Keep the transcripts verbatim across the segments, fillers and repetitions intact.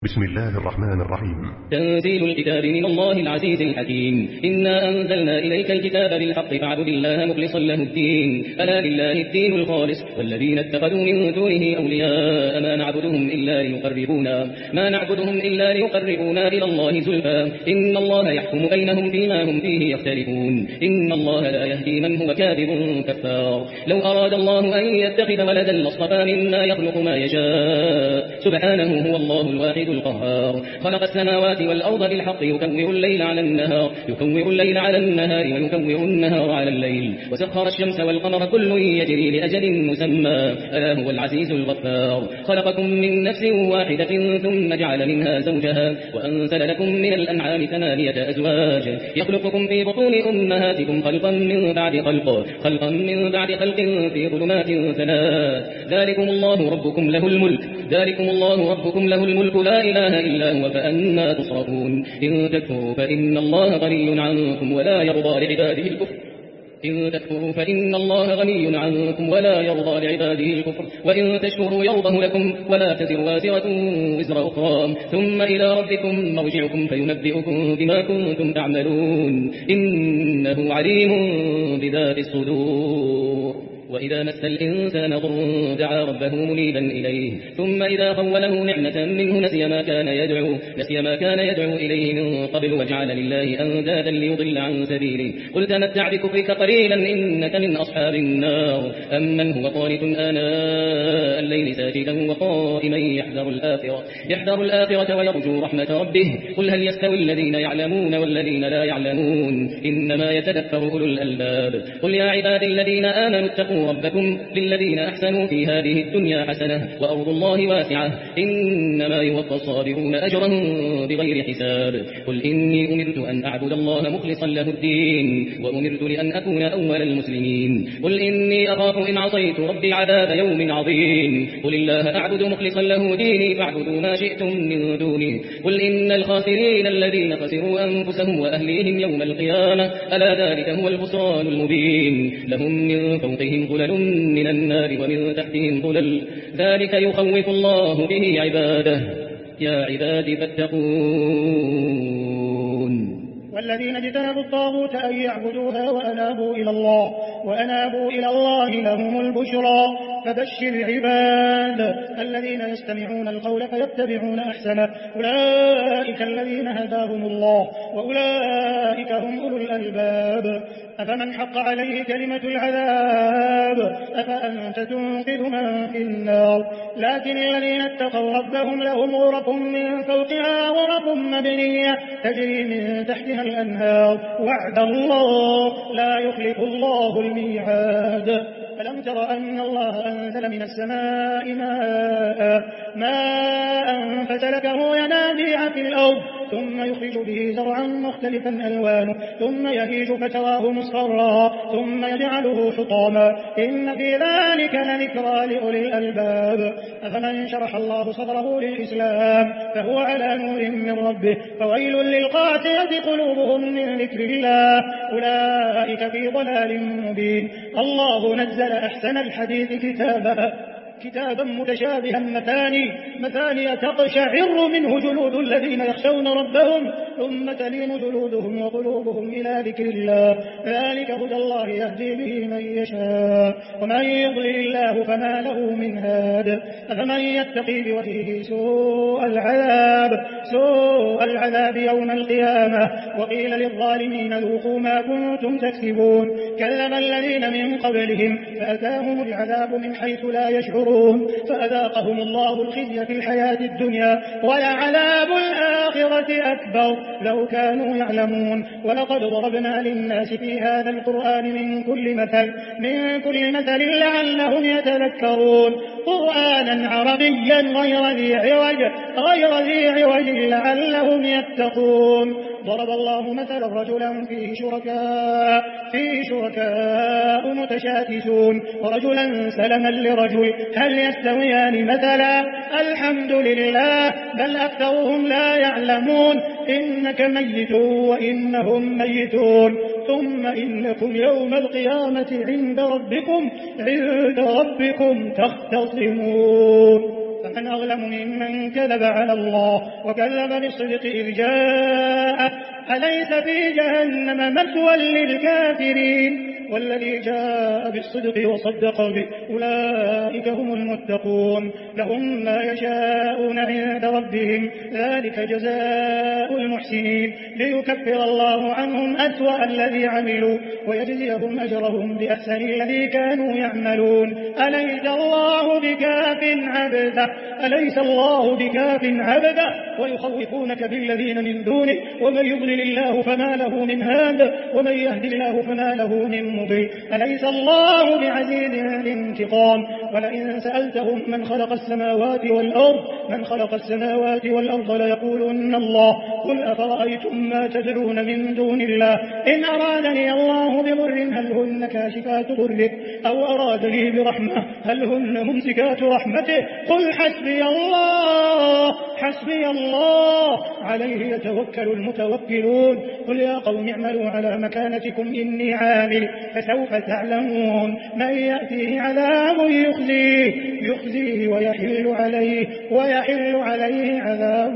بسم الله الرحمن الرحيم. تنزيل الكتاب من الله العزيز الحكيم. إنا أنزلنا إليك الكتاب بالحق فاعبد الله مخلصا له الدين، ألا لله الدين الخالص، والذين اتخذوا من دونه أولياء ما نعبدهم إلا ليقربونا ما نعبدهم إلا ليقربونا إلى الله زلفى، إن الله يحكم بينهم فيما هم فيه يختلفون، إن الله لا يهدي من هو كاذب كفار. لو أراد الله أن يتخذ ولدا لاصطفى مما يخلق ما يشاء، سبحانه هو الله الواحد القهار. خلق السماوات والأرض بالحق يكور الليل على النهار يكور الليل على النهار ويكور النهار على الليل، وسخر الشمس والقمر كل يجري لأجل مسمى، ألا هو العزيز الغفار. خلقكم من نفس واحدة ثم جعل منها زوجها وأنزل لكم من الأنعام ثمانية أزواج، يخلقكم في بطون أمهاتكم خلقا من بعد خلق خلقا من بعد خلق في ظلمات ثلاث، ذلكم الله ربكم له الملك ذلكم الله ربكم له الملك لا إله إلا هو، فأنا تصرفون. إن تكفروا فإن الله غني عنكم ولا يرضى لعباده الكفر إن تكفروا فإن الله غني عنكم ولا يرضى لعباده الكفر، وإن تشكروا يرضه لكم ولا تزر وازرة وزر أخرى، ثم إلى ربكم مرجعكم فينبئكم بما كنتم تعملون، إنه عليم بذات الصدور. وإذا مس الإنسان ضر دعا ربه منيبا إليه، ثم إذا خوله نعمة منه نسي ما كان يدعو نسي ما كان يدعو إليه من قبل وجعل لله أندادا ليضل عن سبيله. قل تمتع بكفرك قليلا إنك من أصحاب النار. أمن هو قانت آناء الليل ساجدا وقائما يحذر الآخرة يحذر الآخرة ويرجو رحمة ربه. قل هل يستوي الذين يعلمون والذين لا يعلمون، إنما يتذكر أولو الألباب. قل يا عبادي الذين آمنوا اتقوا ربكم للذين أحسنوا في هذه الدنيا حسنة وأرض الله واسعة، إنما يوفى الصابرون أجرهم بغير حساب. قل إني أمرت أن أعبد الله مخلصا له الدين، وأمرت لأن أكون أول المسلمين. قل إني أخاف إن عصيت ربي عذاب يوم عظيم. قل الله أعبد مخلصا له ديني فاعبدوا ما شئتم من دونه. قل إن الخاسرين الذين خسروا أنفسهم وأهليهم يوم القيامة، ألا ذلك هو الخسران المبين. لهم من فوقهم ظلل من النار ومن تحتهم ظلل، ذلك يخوف الله به عباده. يا عباد فاتقون. والذين اجتنبوا الطاغوت أن يعبدوها وأنابوا إلى الله وأنابوا إلى الله لهم البشرى. فبشر عباد الذين يستمعون القول فيتبعون أحسنه، أولئك الذين هداهم الله وأولئك هم أولو الألباب. أفمن حق عليه كلمة العذاب أفأنت تنقذ من في النار. لكن الذين اتقوا ربهم لهم غرف من فوقها غرف مبنية تجري من تحتها الأنهار، وعد الله لا يخلف الله الميعاد. ألم تر أن الله أنزل من السماء ماء ماء فسلكه ينابيع في الأرض، ثم يخرج به زرعا مختلفا ألوانه، ثم يهيج فتراه مصفرا، ثم يجعله حطاما، إن في ذلك لذكرى لأولي الألباب. أفمن شرح الله صدره للإسلام فهو على نور من ربه، فويل للقاسية قلوبهم من ذكر الله، أولئك في ضلال مبين. الله نزل أحسن الحديث كتابا كتابا متشابها مثاني مثاني تقشعر منه جلود الذين يخشون ربهم، ثم تلين جلودهم وقلوبهم إلى ذكر الله، ذلك هدى الله يهدي به من يشاء، ومن يضلل الله فما له من هاد. أفمن يتقي بوجهه سوء العذاب سوء العذاب يوم القيامة، وقيل للظالمين ذوقوا ما كنتم تكسبون. كذب الذين من قبلهم فأتاهم العذاب من حيث لا يشعرون، فأذاقهم الله الخزي في الحياة الدنيا ولعذاب الآخرة أكبر لو كانوا يعلمون. ولقد ضربنا للناس في هذا القرآن من كل مثل من كل مثل لعلهم يتذكرون، قرآنا عربيا غير ذي عوج غير ذي عوج لعلهم يتقون. ضرب الله مثلا رجلا فيه شركاء فيه شركاء متشاكسون، ورجلا سلما لرجل، هل يستويان مثلا؟ الحمد لله بل أكثرهم لا يعلمون. إنك ميت وإنهم ميتون، ثم إنكم يوم القيامة عند ربكم عند ربكم تختصمون. ومن أظلم ممن كذب على الله وكذب بالصدق إذ جاء أليس في جهنم مثوى للكافرين والذي جاء بالصدق وصدق به أولئك هم المتقون لهم ما يشاءون عند ربهم ذلك جزاء المحسنين ليكفر الله عنهم أسوأ الذي عملوا ويجزيهم أجرهم بأحسن الذي كانوا يعملون أليس الله بكاف عبده أليس الله بكاف عبده ويخوفونك بالذين من دونه ومن يضلل الله فما له من هاد ومن يهدي الله فما له من مضل أليس الله بعزيز الانتقام ولئن سألتهم من خلق السماوات والأرض من خلق السماوات والأرض ليقولن الله قل أفرأيتم ما تدعون من دون الله إن أرادني الله بضر هل هن كاشفات ضره أو أرادني برحمة هل هن ممسكات رحمته قل حسبي الله حسبي الله عليه يتوكل المتوكلون قل يا قوم اعملوا على مكانتكم إني عامل فسوف تعلمون من يأتيه عذاب يخزيه يخزيه ويحل عليه ويحل عليه عذاب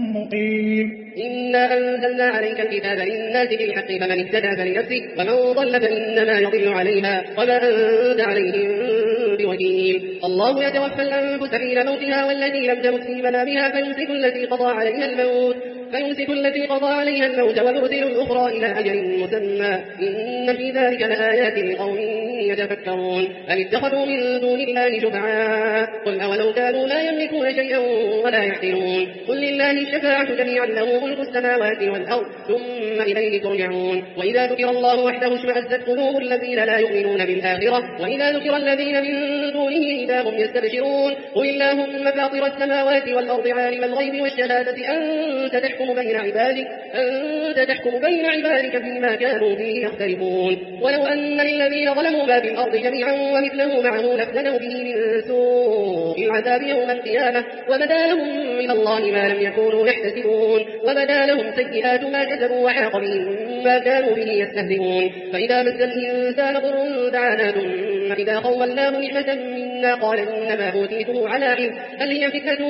مقيم إنا أنزلنا عليك الكتاب للناس بالحق فمن اهتدى فلنفسه ومن ضل فإنما يضل عليها وما أنت عليهم بوكيل الله يتوفى الأنفس حين موتها والتي لم تمت في منامها فيمسك التي قضى عليها الموت فيمسك التي قضى عليها الموت ويرسل الأخرى إلى أجل مسمى إن في ذلك لآيات لقوم يتفكرون أم اتخذوا من دون الله شفعاء قل أولو كانوا لا يملكون شيئا ولا يعقلون قل لله الشفاعة جميعا له ملك السماوات والأرض ثم إليه ترجعون وإذا ذكر الله وحده اشمأزت قلوب الذين لا يؤمنون بالآخرة وإذا ذكر الذين من دونه إذا هم يستبشرون قل اللهم فاطر السماوات والأرض عالم الغيب والشهادة أنت تحكم بين عبادك أنت تحكم بين عبادك فيما كانوا فيه يختلفون ولو أن للذين ظلموا ما في الأرض جميعا ومثله معه لافتدوا به من سوء العذاب يوم القيامة وبدا لهم من الله ما لم يكونوا يحتسبون وبدا لهم سيئات ما كسبوا وحاق بهم ما كانوا به يستهزئون فإذا مس الإنسان ضر دعانا ثم إذا خولناه نعمة منا قال إنما أوتيته على علم بل هي فتنة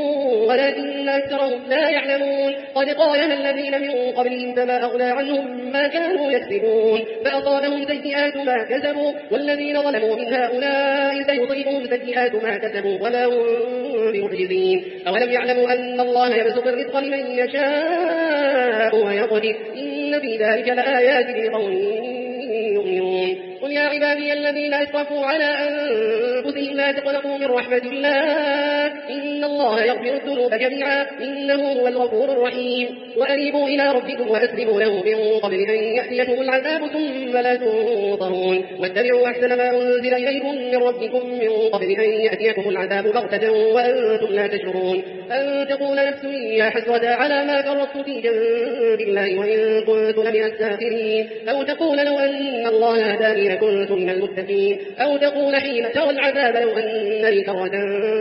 ولكن أكثرهم لا يعلمون قد قالها الذين من قبلهم فما أغنى عنهم ما كانوا يكسبون فأصابهم سيئات ما كسبوا والذين ظلموا من هؤلاء سيصيبهم سيئات ما كسبوا ولا هم بمعجزين أولم يعلموا أن الله يبسط الرزق لمن يشاء ويقدر إن في ذلك لآيات لقوم يؤمنون قل يا عبادي الذين أسرفوا على أنفسهم لا تقنطوا من رحمة الله إن الله يغفر الذنوب جميعا إنه هو الغفور الرحيم وأنيبوا إلى ربكم وأسلموا له من قبل أن يأتيكم العذاب ثم لا تنصرون واتبعوا أحسن ما أنزل إليكم من ربكم من قبل أن يأتيكم العذاب بغتة وأنتم لا تشعرون أن تقول نفس يا حسرة على ما فرطت في جنب الله وإن كنت لمن الساخرين أو تقول لو أن الله هداني لكنت من المتقين أو تقول حين ترى العذاب لو أن لي كرة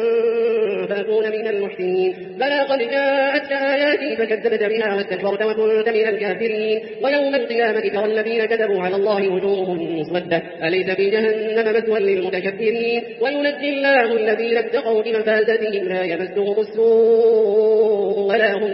فأكون من المحسنين بلى قد جاءتك آياتي فكذبت بها واستكبرت وكنت من الكافرين ويوم القيامة ترى الذين كذبوا على الله وجوههم مسودة أليس في جهنم مثوى للمتكبرين وينجي الله الذين اتقوا بمفازتهم لا يمسهم السوء ولا هم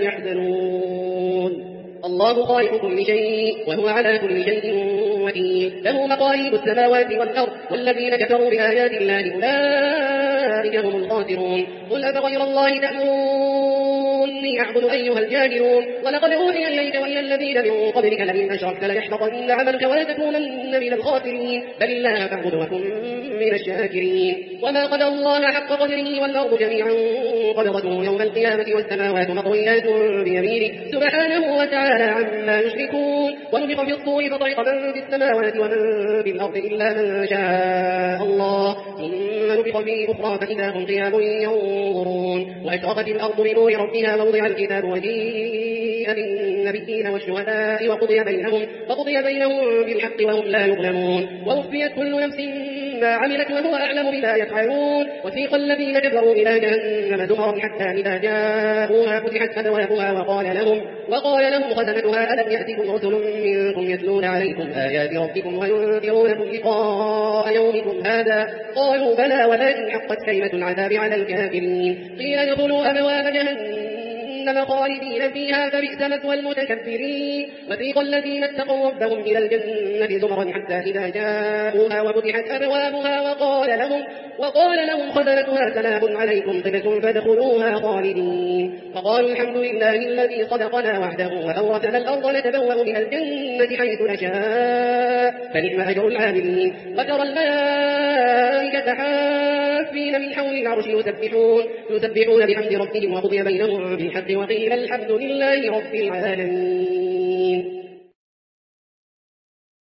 يحزنون الله خالق كل شيء وهو على كل شيء وكيل له مقاليد السماوات والأرض والذين كفروا بآيات الله أولئك هم الخاسرون قل أفغير الله تأمروني أعبد أيها الجاهلون ولقد أوحي إليك وإلى الذين من قبلك لئن أشركت ليحبطن عملك ولتكونن من الخاسرين بل الله فاعبد وكن من الشاكرين وما قدر الله حق قدره والأرض جميعا قبضته يوم القيامة والسماوات مطويات بيمينه سبحانه وتعالى عما يشركون ونفخ في الصور فطرق من في السماوات ومن في الأرض إلا من شاء الله ثم نفخ فيه أخرى فإذا هم قيام ينظرون وأشرقت الأرض بنور ربها ووضع ووضع الكتاب وجيء بالنبيين والشهداء وقضي بينهم, وقضي بينهم بالحق وهم لا يظلمون ووفيت كل نفس ما عملت وهو أعلم بما يفعلون وسيق الذين كفروا إلى جهنم زمرا حتى إذا جاءوها فتحت أبوابها وقال لهم, وقال لهم خزنتها ألم يأتكم رسل منكم يتلون عليكم آيات ربكم وينذرونكم لقاء يومكم هذا قالوا بلى ولكن حقت كلمة العذاب على الكافرين قيل ادخلوا أبواب جهنم خالدين فيها فبئس مثوى المتكبرين وسيق الذين اتقوا ربهم إلى الجنة زمرا حتى إذا جاءوها وفتحت أبوابها وقال لهم, وقال لهم خزنتها سلام عليكم طبتم فادخلوها خالدين فقالوا الحمد لله الذي صدقنا وعده وأورثنا الأرض نتبوأ من الجنة حيث نشاء فنعم أجر العاملين وترى الملائكة حافين من حول العرش يسبحون, يسبحون بحمد ربهم وقضي بينهم بالحق وقيل الحمد لله رب العالمين.